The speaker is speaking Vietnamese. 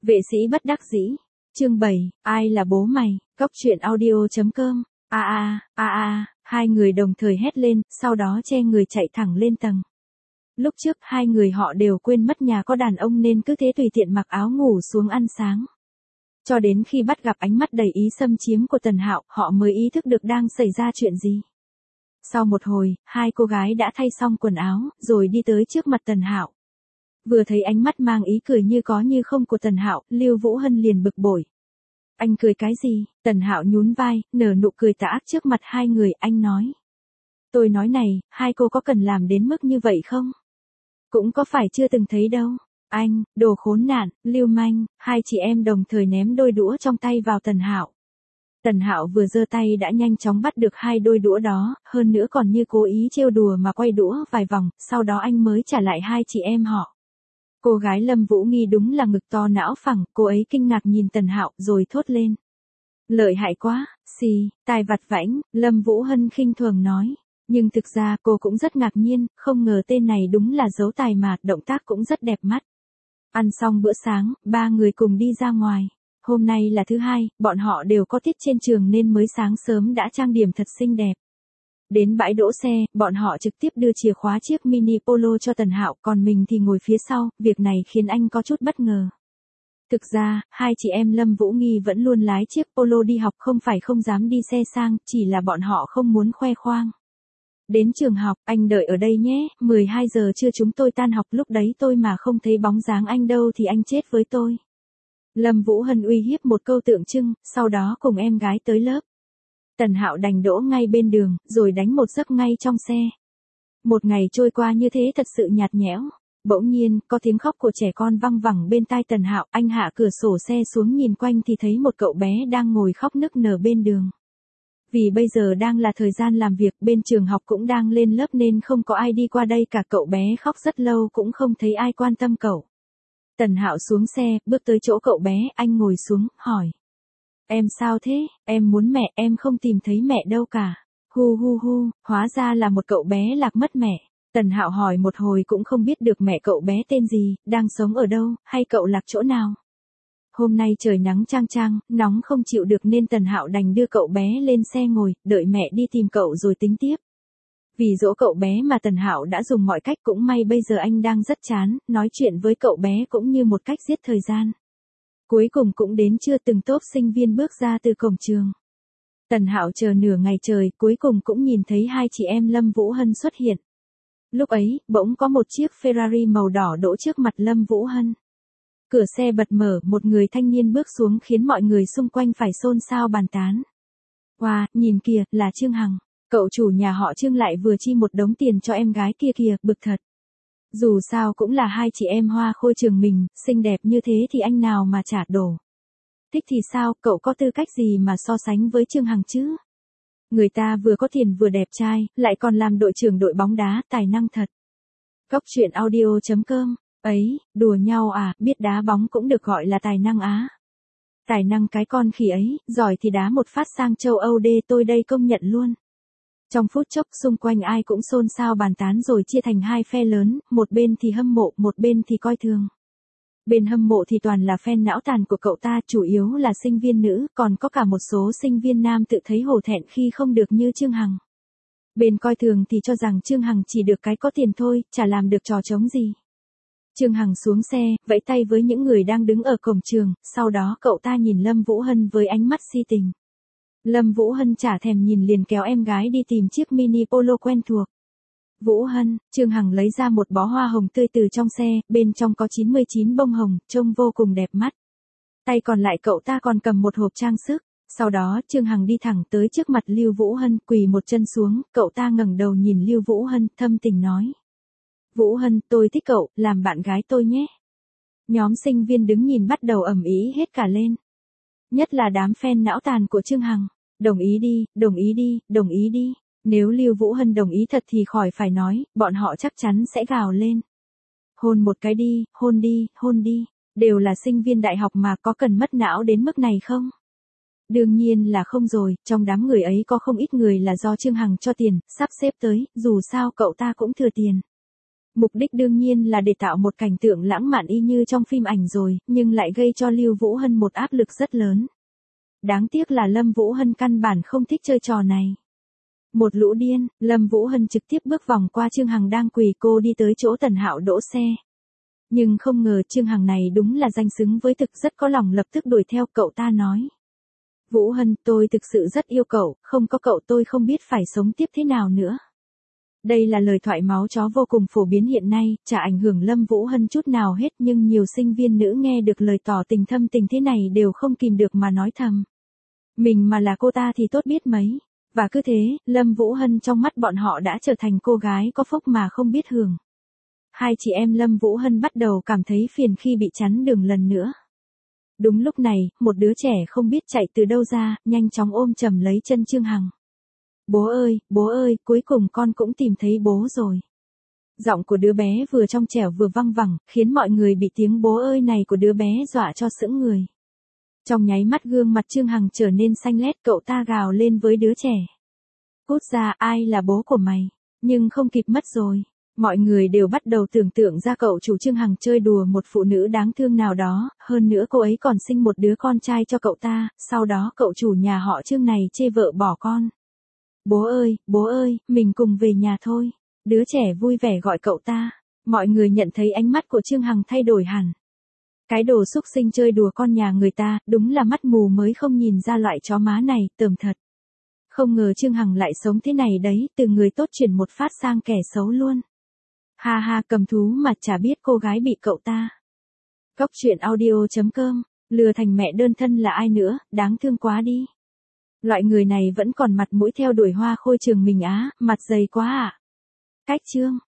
Vệ sĩ bất đắc dĩ. Chương 7, ai là bố mày? Cóc truyện audio.com. Hai người đồng thời hét lên, sau đó che người chạy thẳng lên tầng. Lúc trước hai người họ đều quên mất nhà có đàn ông nên cứ thế tùy tiện mặc áo ngủ xuống ăn sáng. Cho đến khi bắt gặp ánh mắt đầy ý xâm chiếm của Tần Hạo, họ mới ý thức được đang xảy ra chuyện gì. Sau một hồi, hai cô gái đã thay xong quần áo, rồi đi tới trước mặt Tần Hạo. Vừa thấy ánh mắt mang ý cười như có như không của Tần Hạo, Lưu Vũ Hân liền bực bội. Anh cười cái gì? Tần Hạo nhún vai, nở nụ cười tà ác trước mặt hai người, anh nói. Tôi nói này, hai cô có cần làm đến mức như vậy không? Cũng có phải chưa từng thấy đâu. Anh, đồ khốn nạn, lưu manh, hai chị em đồng thời ném đôi đũa trong tay vào Tần Hạo. Tần Hạo vừa giơ tay đã nhanh chóng bắt được hai đôi đũa đó, hơn nữa còn như cố ý trêu đùa mà quay đũa vài vòng, sau đó anh mới trả lại hai chị em họ. Cô gái Lâm Vũ Nghi đúng là ngực to não phẳng, cô ấy kinh ngạc nhìn Tần Hạo rồi thốt lên. Lợi hại quá, xì, tài vặt vãnh, Lâm Vũ Hân khinh thường nói. Nhưng thực ra cô cũng rất ngạc nhiên, không ngờ tên này đúng là dấu tài mà, động tác cũng rất đẹp mắt. Ăn xong bữa sáng, ba người cùng đi ra ngoài. Hôm nay là thứ hai, bọn họ đều có tiết trên trường nên mới sáng sớm đã trang điểm thật xinh đẹp. Đến bãi đỗ xe, bọn họ trực tiếp đưa chìa khóa chiếc mini polo cho Tần Hạo, còn mình thì ngồi phía sau, việc này khiến anh có chút bất ngờ. Thực ra, hai chị em Lâm Vũ Nghi vẫn luôn lái chiếc polo đi học, không phải không dám đi xe sang, chỉ là bọn họ không muốn khoe khoang. Đến trường học, anh đợi ở đây nhé, 12 giờ trưa chúng tôi tan học, lúc đấy tôi mà không thấy bóng dáng anh đâu thì anh chết với tôi. Lâm Vũ Hân uy hiếp một câu tượng trưng, sau đó cùng em gái tới lớp. Tần Hạo đành đỗ ngay bên đường, rồi đánh một giấc ngay trong xe. Một ngày trôi qua như thế thật sự nhạt nhẽo. Bỗng nhiên, có tiếng khóc của trẻ con văng vẳng bên tai Tần Hạo, anh hạ cửa sổ xe xuống nhìn quanh thì thấy một cậu bé đang ngồi khóc nức nở bên đường. Vì bây giờ đang là thời gian làm việc, bên trường học cũng đang lên lớp nên không có ai đi qua đây cả, cậu bé khóc rất lâu cũng không thấy ai quan tâm cậu. Tần Hạo xuống xe, bước tới chỗ cậu bé, anh ngồi xuống, hỏi. Em sao thế, em muốn mẹ, em không tìm thấy mẹ đâu cả. Hu hu hu, hóa ra là một cậu bé lạc mất mẹ. Tần Hạo hỏi một hồi cũng không biết được mẹ cậu bé tên gì, đang sống ở đâu, hay cậu lạc chỗ nào. Hôm nay trời nắng chang chang, nóng không chịu được nên Tần Hạo đành đưa cậu bé lên xe ngồi, đợi mẹ đi tìm cậu rồi tính tiếp. Vì dỗ cậu bé mà Tần Hạo đã dùng mọi cách, cũng may bây giờ anh đang rất chán, nói chuyện với cậu bé cũng như một cách giết thời gian. Cuối cùng cũng đến trưa, từng tốp sinh viên bước ra từ cổng trường. Tần Hạo chờ nửa ngày trời, cuối cùng cũng nhìn thấy hai chị em Lâm Vũ Hân xuất hiện. Lúc ấy, bỗng có một chiếc Ferrari màu đỏ đỗ trước mặt Lâm Vũ Hân. Cửa xe bật mở, một người thanh niên bước xuống khiến mọi người xung quanh phải xôn xao bàn tán. Wow, nhìn kìa, là Trương Hằng. Cậu chủ nhà họ Trương lại vừa chi một đống tiền cho em gái kia kìa, bực thật. Dù sao cũng là hai chị em hoa khôi trường mình, xinh đẹp như thế thì anh nào mà trả đổ. Thích thì sao, cậu có tư cách gì mà so sánh với Trương Hằng chứ? Người ta vừa có tiền vừa đẹp trai, lại còn làm đội trưởng đội bóng đá, tài năng thật. Cóc truyện audio.com. Ấy, đùa nhau à, biết đá bóng cũng được gọi là tài năng á. Tài năng cái con khỉ ấy, giỏi thì đá một phát sang châu Âu đê, tôi đây công nhận luôn. Trong phút chốc xung quanh ai cũng xôn xao bàn tán rồi chia thành hai phe lớn, một bên thì hâm mộ, một bên thì coi thường. Bên hâm mộ thì toàn là fan não tàn của cậu ta, chủ yếu là sinh viên nữ, còn có cả một số sinh viên nam tự thấy hổ thẹn khi không được như Trương Hằng. Bên coi thường thì cho rằng Trương Hằng chỉ được cái có tiền thôi, chả làm được trò trống gì. Trương Hằng xuống xe, vẫy tay với những người đang đứng ở cổng trường, sau đó cậu ta nhìn Lâm Vũ Hân với ánh mắt si tình. Lâm Vũ Hân chả thèm nhìn liền kéo em gái đi tìm chiếc mini polo quen thuộc. Vũ Hân, Trương Hằng lấy ra một bó hoa hồng tươi từ trong xe, bên trong có 99 bông hồng, trông vô cùng đẹp mắt. Tay còn lại cậu ta còn cầm một hộp trang sức. Sau đó Trương Hằng đi thẳng tới trước mặt Lưu Vũ Hân, quỳ một chân xuống, cậu ta ngẩng đầu nhìn Lưu Vũ Hân, thâm tình nói. Vũ Hân, tôi thích cậu, làm bạn gái tôi nhé. Nhóm sinh viên đứng nhìn bắt đầu ầm ĩ hết cả lên. Nhất là đám fan não tàn của Trương Hằng. Đồng ý đi, đồng ý đi, đồng ý đi. Nếu Lưu Vũ Hân đồng ý thật thì khỏi phải nói, bọn họ chắc chắn sẽ gào lên. Hôn một cái đi, hôn đi, hôn đi. Đều là sinh viên đại học mà, có cần mất não đến mức này không? Đương nhiên là không rồi, trong đám người ấy có không ít người là do Trương Hằng cho tiền, sắp xếp tới, dù sao cậu ta cũng thừa tiền. Mục đích đương nhiên là để tạo một cảnh tượng lãng mạn y như trong phim ảnh rồi, nhưng lại gây cho Lưu Vũ Hân một áp lực rất lớn. Đáng tiếc là Lâm Vũ Hân căn bản không thích chơi trò này. Một lũ điên, Lâm Vũ Hân trực tiếp bước vòng qua Trương Hằng đang quỳ, cô đi tới chỗ Tần Hạo đỗ xe. Nhưng không ngờ Trương Hằng này đúng là danh xứng với thực, rất có lòng lập tức đuổi theo. Cậu ta nói: Vũ Hân, tôi thực sự rất yêu cậu, không có cậu tôi không biết phải sống tiếp thế nào nữa. Đây là lời thoại máu chó vô cùng phổ biến hiện nay, chả ảnh hưởng Lâm Vũ Hân chút nào hết, nhưng nhiều sinh viên nữ nghe được lời tỏ tình thâm tình thế này đều không kìm được mà nói thầm: mình mà là cô ta thì tốt biết mấy. Và cứ thế, Lâm Vũ Hân trong mắt bọn họ đã trở thành cô gái có phúc mà không biết hưởng. Hai chị em Lâm Vũ Hân bắt đầu cảm thấy phiền khi bị chắn đường lần nữa. Đúng lúc này, một đứa trẻ không biết chạy từ đâu ra, nhanh chóng ôm chầm lấy chân Trương Hằng. Bố ơi, cuối cùng con cũng tìm thấy bố rồi. Giọng của đứa bé vừa trong trẻo vừa văng vẳng, khiến mọi người bị tiếng bố ơi này của đứa bé dọa cho sững người. Trong nháy mắt gương mặt Trương Hằng trở nên xanh lét, cậu ta gào lên với đứa trẻ: Cút ra, ai là bố của mày? Nhưng không kịp mất rồi. Mọi người đều bắt đầu tưởng tượng ra cậu chủ Trương Hằng chơi đùa một phụ nữ đáng thương nào đó, hơn nữa cô ấy còn sinh một đứa con trai cho cậu ta, sau đó cậu chủ nhà họ Trương này chê vợ bỏ con. Bố ơi, mình cùng về nhà thôi. Đứa trẻ vui vẻ gọi cậu ta. Mọi người nhận thấy ánh mắt của Trương Hằng thay đổi hẳn. Cái đồ xúc sinh chơi đùa con nhà người ta, đúng là mắt mù mới không nhìn ra loại chó má này, tởm thật. Không ngờ Trương Hằng lại sống thế này đấy, từ người tốt chuyển một phát sang kẻ xấu luôn. Ha ha, cầm thú mà chả biết cô gái bị cậu ta. Cóc truyện audio.com, lừa thành mẹ đơn thân là ai nữa, đáng thương quá đi. Loại người này vẫn còn mặt mũi theo đuổi Hoa Khôi Trường mình á, mặt dày quá à. Cách chương.